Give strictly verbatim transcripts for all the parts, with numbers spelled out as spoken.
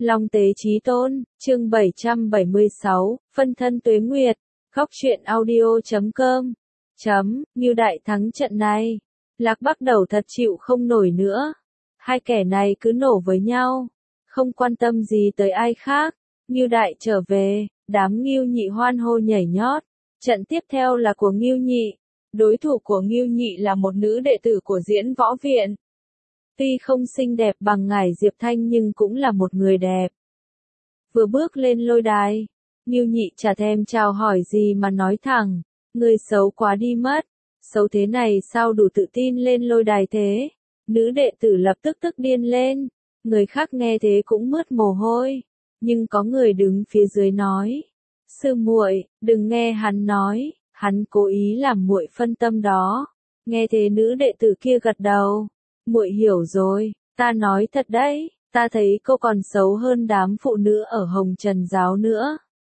Long tế chí tôn, chương bảy trăm bảy mươi sáu, phân thân tuế nguyệt, góc truyện audio chấm com. Chấm, Ngưu Đại thắng trận này. Lạc Bắc đầu thật chịu không nổi nữa. Hai kẻ này cứ nổ với nhau, không quan tâm gì tới ai khác. Ngưu Đại trở về, đám Ngưu Nhị hoan hô nhảy nhót. Trận tiếp theo là của Ngưu Nhị. Đối thủ của Ngưu Nhị là một nữ đệ tử của Diễn Võ Viện. Tuy không xinh đẹp bằng ngải Diệp Thanh nhưng cũng là một người đẹp. Vừa bước lên lôi đài, Ngưu Nhị chả thèm chào hỏi gì mà nói thẳng, người xấu quá đi mất, xấu thế này sao đủ tự tin lên lôi đài thế. Nữ đệ tử lập tức tức điên lên, người khác nghe thế cũng mướt mồ hôi, nhưng có người đứng phía dưới nói, sư muội, đừng nghe hắn nói, hắn cố ý làm muội phân tâm đó. Nghe thế nữ đệ tử kia gật đầu, muội hiểu rồi, ta nói thật đấy, ta thấy cô còn xấu hơn đám phụ nữ ở Hồng Trần Giáo nữa.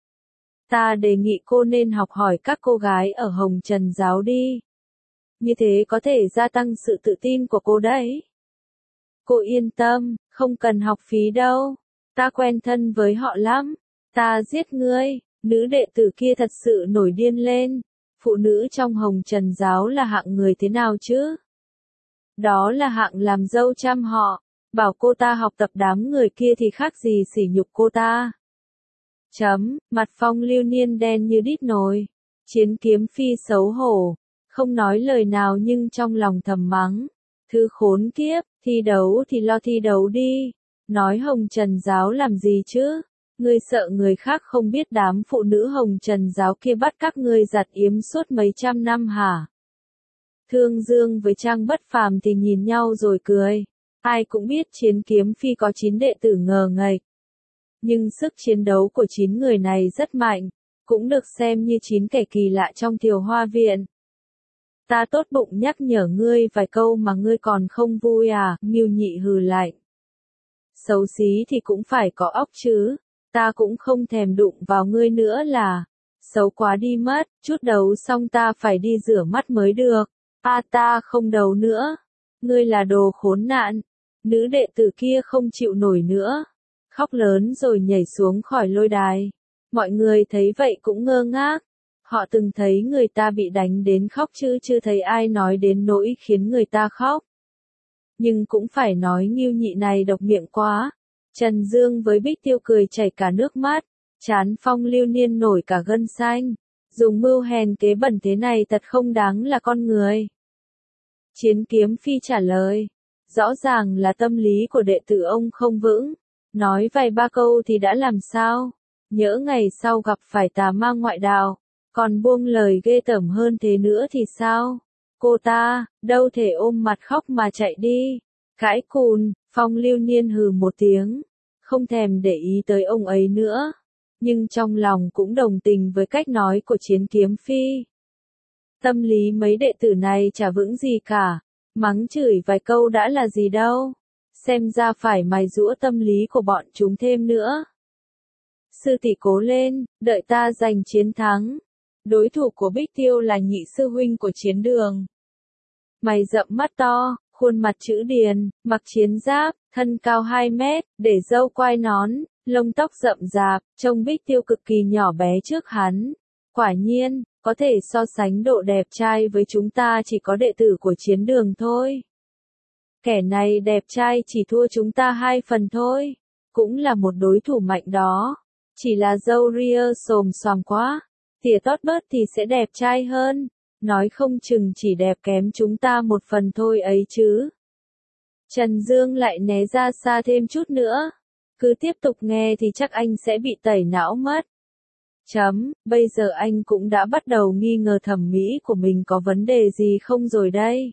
Ta đề nghị cô nên học hỏi các cô gái ở Hồng Trần Giáo đi. Như thế có thể gia tăng sự tự tin của cô đấy. Cô yên tâm, không cần học phí đâu. Ta quen thân với họ lắm. Ta giết ngươi. Nữ đệ tử kia thật sự nổi điên lên. Phụ nữ trong Hồng Trần Giáo là hạng người thế nào chứ? Đó là hạng làm dâu trăm họ. Bảo cô ta học tập đám người kia thì khác gì sỉ nhục cô ta. Chấm, mặt Phong Lưu Niên đen như đít nồi. Chiến Kiếm Phi xấu hổ, không nói lời nào nhưng trong lòng thầm mắng. Thứ khốn kiếp, thi đấu thì lo thi đấu đi. Nói Hồng Trần Giáo làm gì chứ? Ngươi sợ người khác không biết đám phụ nữ Hồng Trần Giáo kia bắt các ngươi giặt yếm suốt mấy trăm năm hả? Thương Dương với Trang Bất Phàm thì nhìn nhau rồi cười. Ai cũng biết Chiến Kiếm Phi có chín đệ tử ngờ nghệch. Nhưng sức chiến đấu của chín người này rất mạnh, cũng được xem như chín kẻ kỳ lạ trong Thiều Hoa Viện. Ta tốt bụng nhắc nhở ngươi vài câu mà ngươi còn không vui à? Ngưu Nhị hừ lạnh. Xấu xí thì cũng phải có óc chứ, ta cũng không thèm đụng vào ngươi nữa là. Xấu quá đi mất, chút đấu xong ta phải đi rửa mắt mới được. A ta không đấu nữa. Ngươi là đồ khốn nạn. Nữ đệ tử kia không chịu nổi nữa, khóc lớn rồi nhảy xuống khỏi lôi đài. Mọi người thấy vậy cũng ngơ ngác. Họ từng thấy người ta bị đánh đến khóc chứ chưa thấy ai nói đến nỗi khiến người ta khóc. Nhưng cũng phải nói Ngưu Nhị này độc miệng quá. Trần Dương với Bích Tiêu cười chảy cả nước mắt, trán Phong Lưu Niên nổi cả gân xanh. Dùng mưu hèn kế bẩn thế này thật không đáng là con người. Chiến Kiếm Phi trả lời, rõ ràng là tâm lý của đệ tử ông không vững. Nói vài ba câu thì đã làm sao? Nhỡ ngày sau gặp phải tà ma ngoại đạo, còn buông lời ghê tởm hơn thế nữa thì sao? Cô ta, đâu thể ôm mặt khóc mà chạy đi. Cãi cùn, Phong Lưu Niên hừ một tiếng, không thèm để ý tới ông ấy nữa. Nhưng trong lòng cũng đồng tình với cách nói của Chiến Kiếm Phi. Tâm lý mấy đệ tử này chả vững gì cả, mắng chửi vài câu đã là gì đâu. Xem ra phải mài giũa tâm lý của bọn chúng thêm nữa. Sư tỷ cố lên, đợi ta giành chiến thắng. Đối thủ của Bích Tiêu là nhị sư huynh của Chiến Đường. Mày rậm mắt to, khuôn mặt chữ điền, mặc chiến giáp, thân cao hai mét, để râu quai nón, lông tóc rậm rạp, trông Bích Tiêu cực kỳ nhỏ bé trước hắn. Quả nhiên, có thể so sánh độ đẹp trai với chúng ta chỉ có đệ tử của Chiến Đường thôi. Kẻ này đẹp trai chỉ thua chúng ta hai phần thôi. Cũng là một đối thủ mạnh đó. Chỉ là râu ria xồm xoàm quá. Tỉa tót bớt thì sẽ đẹp trai hơn. Nói không chừng chỉ đẹp kém chúng ta một phần thôi ấy chứ. Trần Dương lại né ra xa thêm chút nữa. Cứ tiếp tục nghe thì chắc anh sẽ bị tẩy não mất. Chấm, bây giờ anh cũng đã bắt đầu nghi ngờ thẩm mỹ của mình có vấn đề gì không rồi đây.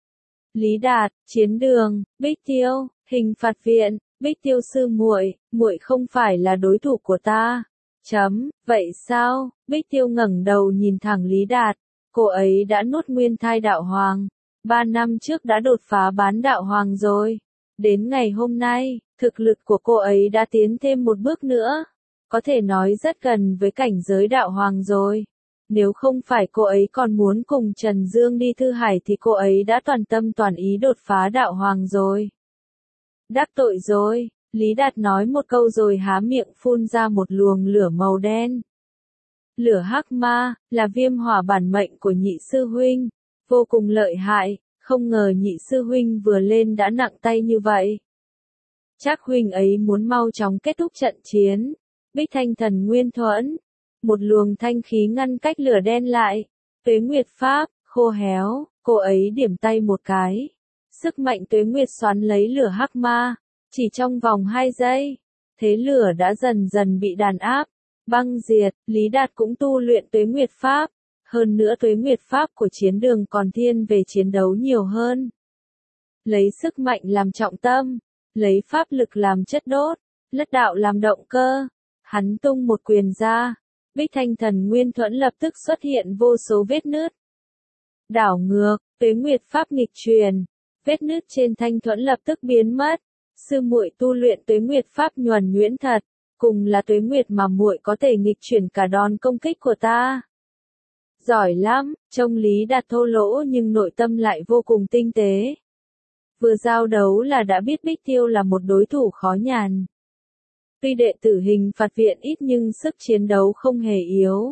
Lý Đạt, Chiến Đường, Bích Tiêu, Hình Phạt Viện, Bích Tiêu sư muội, muội không phải là đối thủ của ta. Chấm, vậy sao? Bích Tiêu ngẩng đầu nhìn thẳng Lý Đạt, cô ấy đã nuốt nguyên thai đạo hoàng, ba năm trước đã đột phá bán đạo hoàng rồi. Đến ngày hôm nay, thực lực của cô ấy đã tiến thêm một bước nữa, có thể nói rất gần với cảnh giới đạo hoàng rồi. Nếu không phải cô ấy còn muốn cùng Trần Dương đi Thư Hải thì cô ấy đã toàn tâm toàn ý đột phá đạo hoàng rồi. Đắc tội rồi, Lý Đạt nói một câu rồi há miệng phun ra một luồng lửa màu đen. Lửa hắc ma, là viêm hỏa bản mệnh của nhị sư huynh, vô cùng lợi hại, không ngờ nhị sư huynh vừa lên đã nặng tay như vậy. Chắc huynh ấy muốn mau chóng kết thúc trận chiến. Bích Thanh Thần Nguyên Thuẫn, một luồng thanh khí ngăn cách lửa đen lại. Tuế Nguyệt Pháp, khô héo, cô ấy điểm tay một cái. Sức mạnh Tuế Nguyệt xoắn lấy lửa hắc ma, chỉ trong vòng hai giây, thế lửa đã dần dần bị đàn áp, băng diệt. Lý Đạt cũng tu luyện Tuế Nguyệt Pháp, hơn nữa Tuế Nguyệt Pháp của chiến đường còn thiên về chiến đấu nhiều hơn. Lấy sức mạnh làm trọng tâm, lấy pháp lực làm chất đốt, lất đạo làm động cơ. Hắn tung một quyền ra, Bích Thanh Thần Nguyên Thuẫn lập tức xuất hiện vô số vết nứt. Đảo ngược, Tuế Nguyệt Pháp nghịch truyền, vết nứt trên thanh thuẫn lập tức biến mất. Sư muội tu luyện Tuế Nguyệt Pháp nhuần nhuyễn thật, cùng là Tuế Nguyệt mà muội có thể nghịch chuyển cả đòn công kích của ta. Giỏi lắm, trông Lý Đạt thô lỗ nhưng nội tâm lại vô cùng tinh tế. Vừa giao đấu là đã biết Bích Tiêu là một đối thủ khó nhằn. Tuy đệ tử hình phạt viện ít nhưng sức chiến đấu không hề yếu.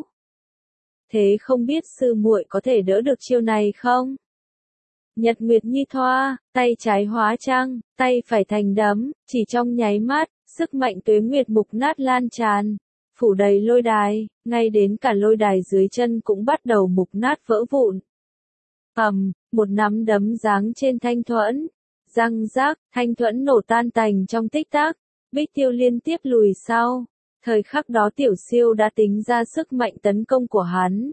Thế không biết sư muội có thể đỡ được chiêu này không? Nhật Nguyệt Nhi Thoa, tay trái hóa trăng, tay phải thành đấm, chỉ trong nháy mắt, sức mạnh Tuế Nguyệt mục nát lan tràn, phủ đầy lôi đài, ngay đến cả lôi đài dưới chân cũng bắt đầu mục nát vỡ vụn. Ầm, một nắm đấm giáng trên thanh thuẫn, răng rác, thanh thuẫn nổ tan tành trong tích tắc. Bích Tiêu liên tiếp lùi sau, thời khắc đó Tiểu Siêu đã tính ra sức mạnh tấn công của hắn.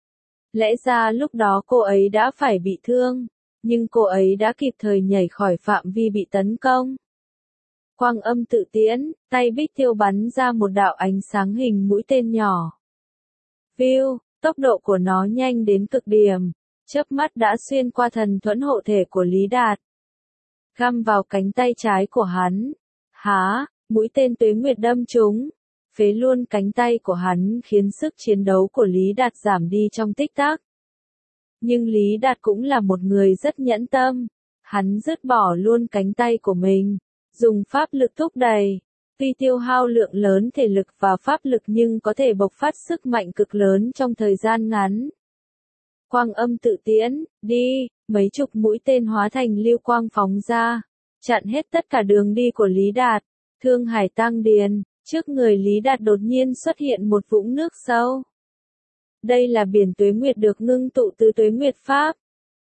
Lẽ ra lúc đó cô ấy đã phải bị thương, nhưng cô ấy đã kịp thời nhảy khỏi phạm vi bị tấn công. Quang Âm Tự Tiễn, tay Bích Tiêu bắn ra một đạo ánh sáng hình mũi tên nhỏ. View, tốc độ của nó nhanh đến cực điểm, chớp mắt đã xuyên qua thần thuẫn hộ thể của Lý Đạt, găm vào cánh tay trái của hắn. Há, mũi tên Tuế Nguyệt đâm trúng, phế luôn cánh tay của hắn khiến sức chiến đấu của Lý Đạt giảm đi trong tích tắc. Nhưng Lý Đạt cũng là một người rất nhẫn tâm, hắn dứt bỏ luôn cánh tay của mình, dùng pháp lực thúc đẩy, tuy tiêu hao lượng lớn thể lực và pháp lực nhưng có thể bộc phát sức mạnh cực lớn trong thời gian ngắn. Quang Âm Tự Tiễn, đi, mấy chục mũi tên hóa thành lưu quang phóng ra, chặn hết tất cả đường đi của Lý Đạt. Thương Hải Tăng Điền, trước người Lý Đạt đột nhiên xuất hiện một vũng nước sâu. Đây là biển Tuế Nguyệt được ngưng tụ từ Tuế Nguyệt Pháp.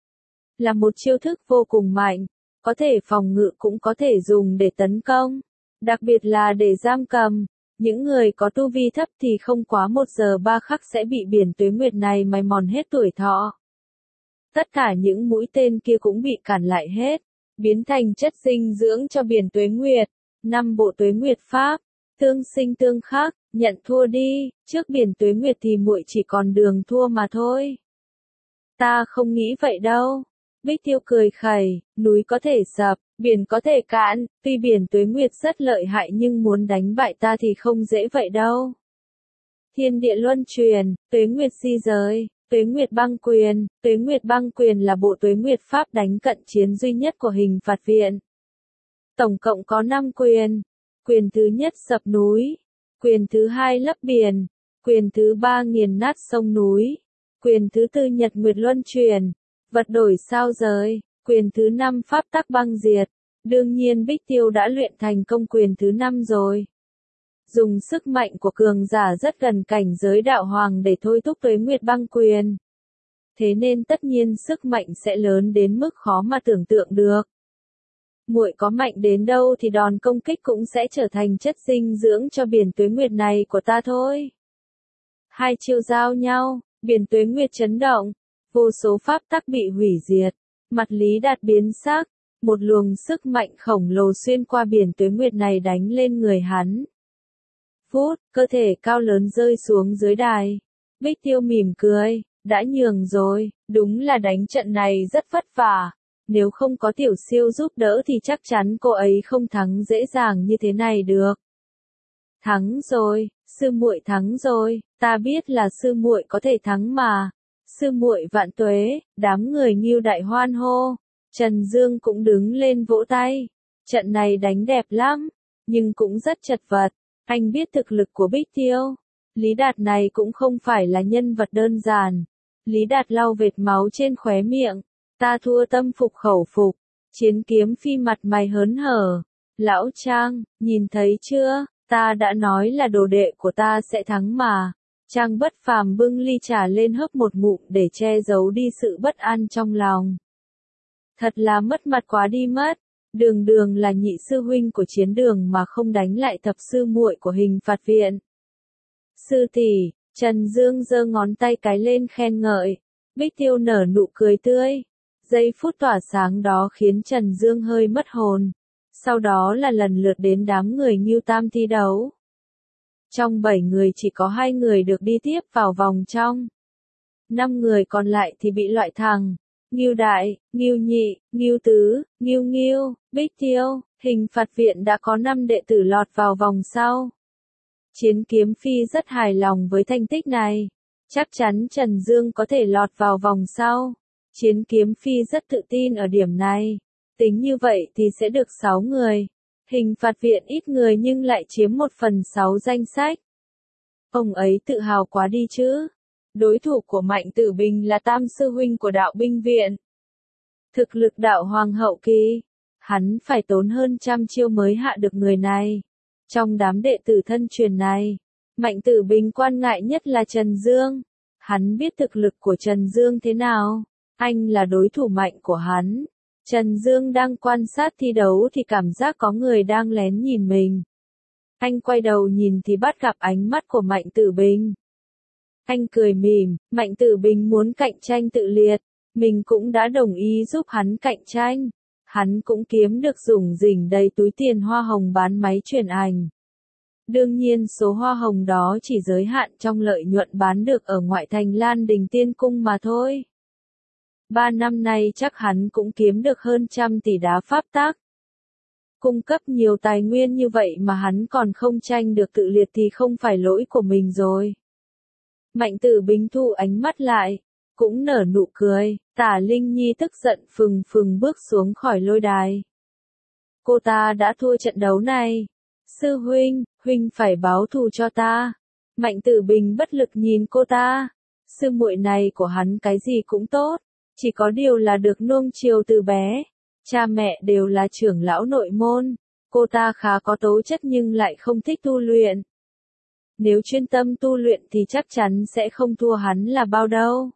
Là một chiêu thức vô cùng mạnh, có thể phòng ngự cũng có thể dùng để tấn công, đặc biệt là để giam cầm. Những người có tu vi thấp thì không quá một giờ ba khắc sẽ bị biển Tuế Nguyệt này mài mòn hết tuổi thọ. Tất cả những mũi tên kia cũng bị cản lại hết, biến thành chất dinh dưỡng cho biển Tuế Nguyệt. Năm bộ Tuế Nguyệt Pháp, tương sinh tương khắc, nhận thua đi, trước biển Tuế Nguyệt thì muội chỉ còn đường thua mà thôi. Ta không nghĩ vậy đâu. Bích Tiêu cười khẩy, núi có thể sập, biển có thể cạn, tuy biển Tuế Nguyệt rất lợi hại nhưng muốn đánh bại ta thì không dễ vậy đâu. Thiên địa luân truyền, Tuế Nguyệt di giới, Tuế Nguyệt băng quyền. Tuế Nguyệt băng quyền là bộ Tuế Nguyệt Pháp đánh cận chiến duy nhất của hình phạt viện. Tổng cộng có năm quyền. Quyền thứ nhất sập núi, quyền thứ hai lấp biển, quyền thứ ba nghiền nát sông núi, quyền thứ tư Nhật Nguyệt luân truyền, vật đổi sao giới, quyền thứ năm pháp tắc băng diệt. Đương nhiên Bích Tiêu đã luyện thành công quyền thứ năm rồi. Dùng sức mạnh của cường giả rất gần cảnh giới đạo hoàng để thôi thúc Tuế Nguyệt băng quyền. Thế nên tất nhiên sức mạnh sẽ lớn đến mức khó mà tưởng tượng được. Muội có mạnh đến đâu thì đòn công kích cũng sẽ trở thành chất dinh dưỡng cho biển Tuế Nguyệt này của ta thôi. Hai chiêu giao nhau, biển Tuế Nguyệt chấn động, vô số pháp tắc bị hủy diệt, mặt Lý Đạt biến sắc, một luồng sức mạnh khổng lồ xuyên qua biển Tuế Nguyệt này đánh lên người hắn. Phút, cơ thể cao lớn rơi xuống dưới đài. Bích Tiêu mỉm cười, đã nhường rồi, đúng là đánh trận này rất vất vả. Nếu không có Tiểu Siêu giúp đỡ thì chắc chắn cô ấy không thắng dễ dàng như thế này được. Thắng rồi, sư muội thắng rồi, ta biết là sư muội có thể thắng mà. Sư muội vạn tuế, đám người Ngưu đại hoan hô. Trần Dương cũng đứng lên vỗ tay. Trận này đánh đẹp lắm. nhưng cũng rất chật vật. Anh biết thực lực của Bích Tiêu. Lý Đạt này cũng không phải là nhân vật đơn giản. Lý Đạt lau vệt máu trên khóe miệng. Ta thua tâm phục khẩu phục. Chiến Kiếm Phi mặt mày hớn hở. Lão Trang, nhìn thấy chưa, ta đã nói là đồ đệ của ta sẽ thắng mà. Trang Bất Phàm bưng ly trà lên hớp một ngụm để che giấu đi sự bất an trong lòng. Thật là mất mặt quá đi mất. Đường Đường là nhị sư huynh của Chiến Đường mà không đánh lại thập sư muội của Hình Phạt Viện. Sư tỷ, Trần Dương giơ ngón tay cái lên khen ngợi. Bích Tiêu nở nụ cười tươi. Giây phút tỏa sáng đó khiến Trần Dương hơi mất hồn. Sau đó là lần lượt đến đám người Ngưu Tam thi đấu. Trong bảy người chỉ có hai người được đi tiếp vào vòng trong. Năm người còn lại thì bị loại thẳng. Ngưu Đại, Ngưu Nhị, Ngưu Tứ, Ngưu Ngưu, Bích Tiêu, Hình Phạt Viện đã có năm đệ tử lọt vào vòng sau. Chiến Kiếm Phi rất hài lòng với thành tích này. Chắc chắn Trần Dương có thể lọt vào vòng sau. Chiến Kiếm Phi rất tự tin ở điểm này. Tính như vậy thì sẽ được sáu người. Hình Phạt Viện ít người nhưng lại chiếm một phần sáu danh sách. Ông ấy tự hào quá đi chứ. Đối thủ của Mạnh Tử Bình là tam sư huynh của Đạo Binh Viện. Thực lực đạo hoàng hậu kỳ. Hắn phải tốn hơn trăm chiêu mới hạ được người này. Trong đám đệ tử thân truyền này, Mạnh Tử Bình quan ngại nhất là Trần Dương. Hắn biết thực lực của Trần Dương thế nào. Anh là đối thủ mạnh của hắn. Trần Dương đang quan sát thi đấu thì cảm giác có người đang lén nhìn mình. Anh quay đầu nhìn thì bắt gặp ánh mắt của Mạnh Tử Bình. Anh cười mỉm, Mạnh Tử Bình muốn cạnh tranh tự liệt. Mình cũng đã đồng ý giúp hắn cạnh tranh. Hắn cũng kiếm được rủng rỉnh đầy túi tiền hoa hồng bán máy truyền ảnh. Đương nhiên số hoa hồng đó chỉ giới hạn trong lợi nhuận bán được ở ngoại thành Lan Đình Tiên Cung mà thôi. Ba năm nay chắc hắn cũng kiếm được hơn trăm tỷ đá pháp tắc. Cung cấp nhiều tài nguyên như vậy mà hắn còn không tranh được tự liệt thì không phải lỗi của mình rồi. Mạnh Tử Bình thu ánh mắt lại, cũng nở nụ cười. Tả Linh Nhi tức giận phừng phừng bước xuống khỏi lôi đài. Cô ta đã thua trận đấu này. Sư huynh, huynh phải báo thù cho ta. Mạnh Tử Bình bất lực nhìn cô ta. Sư muội này của hắn cái gì cũng tốt. Chỉ có điều là được nuông chiều từ bé. Cha mẹ đều là trưởng lão nội môn. Cô ta khá có tố chất nhưng lại không thích tu luyện. Nếu chuyên tâm tu luyện thì chắc chắn sẽ không thua hắn là bao đâu.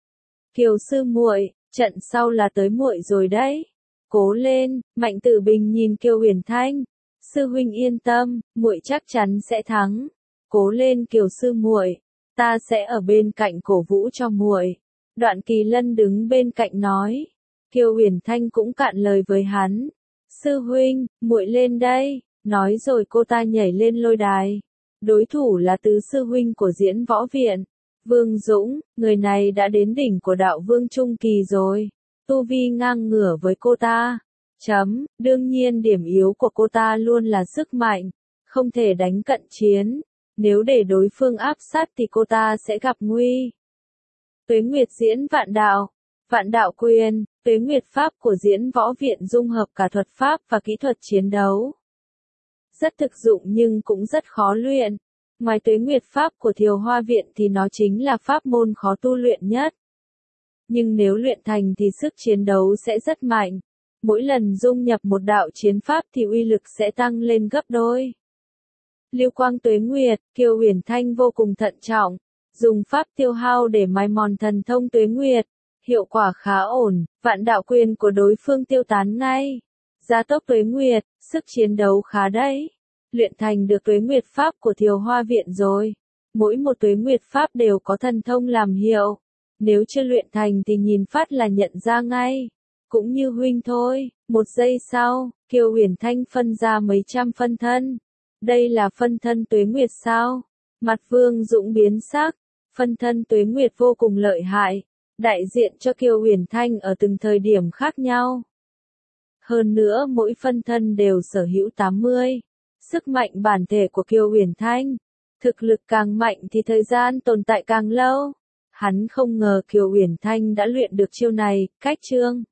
Kiều sư muội, trận sau là tới muội rồi đấy. Cố lên, Mạnh Tử Bình nhìn Kiều Huyền Thanh. Sư huynh yên tâm, muội chắc chắn sẽ thắng. Cố lên Kiều sư muội, ta sẽ ở bên cạnh cổ vũ cho muội. Đoạn Kỳ Lân đứng bên cạnh nói. Kiều Huyền Thanh cũng cạn lời với hắn. Sư huynh, muội lên đây. Nói rồi cô ta nhảy lên lôi đài. Đối thủ là tứ sư huynh của Diễn Võ Viện. Vương Dũng, người này đã đến đỉnh của đạo vương trung kỳ rồi. Tu vi ngang ngửa với cô ta. Chấm, đương nhiên điểm yếu của cô ta luôn là sức mạnh. Không thể đánh cận chiến. Nếu để đối phương áp sát thì cô ta sẽ gặp nguy. Tuế Nguyệt diễn vạn đạo. Vạn đạo quyền, Tuế Nguyệt pháp của Diễn Võ Viện dung hợp cả thuật pháp và kỹ thuật chiến đấu. Rất thực dụng nhưng cũng rất khó luyện. Ngoài Tuế Nguyệt pháp của Thiều Hoa Viện thì nó chính là pháp môn khó tu luyện nhất. Nhưng nếu luyện thành thì sức chiến đấu sẽ rất mạnh. Mỗi lần dung nhập một đạo chiến pháp thì uy lực sẽ tăng lên gấp đôi. Lưu quang Tuế Nguyệt, Kiều Huyền Thanh vô cùng thận trọng. Dùng pháp tiêu hao để mài mòn thần thông Tuế Nguyệt. Hiệu quả khá ổn, vạn đạo quyền của đối phương tiêu tán ngay. Gia tốc Tuế Nguyệt, sức chiến đấu khá đấy. Luyện thành được Tuế Nguyệt pháp của Thiều Hoa Viện rồi. Mỗi một Tuế Nguyệt pháp đều có thần thông làm hiệu. Nếu chưa luyện thành thì nhìn phát là nhận ra ngay. Cũng như huynh thôi. Một giây sau, Kiều Huyền Thanh phân ra mấy trăm phân thân. Đây là phân thân Tuế Nguyệt sao? Mặt Vương Dũng biến sắc. Phân thân Tuế Nguyệt vô cùng lợi hại. Đại diện cho Kiều Huyền Thanh ở từng thời điểm khác nhau. Hơn nữa mỗi phân thân đều sở hữu tám mươi. Sức mạnh bản thể của Kiều Huyền Thanh. Thực lực càng mạnh thì thời gian tồn tại càng lâu. Hắn không ngờ Kiều Huyền Thanh đã luyện được chiêu này, cách chương.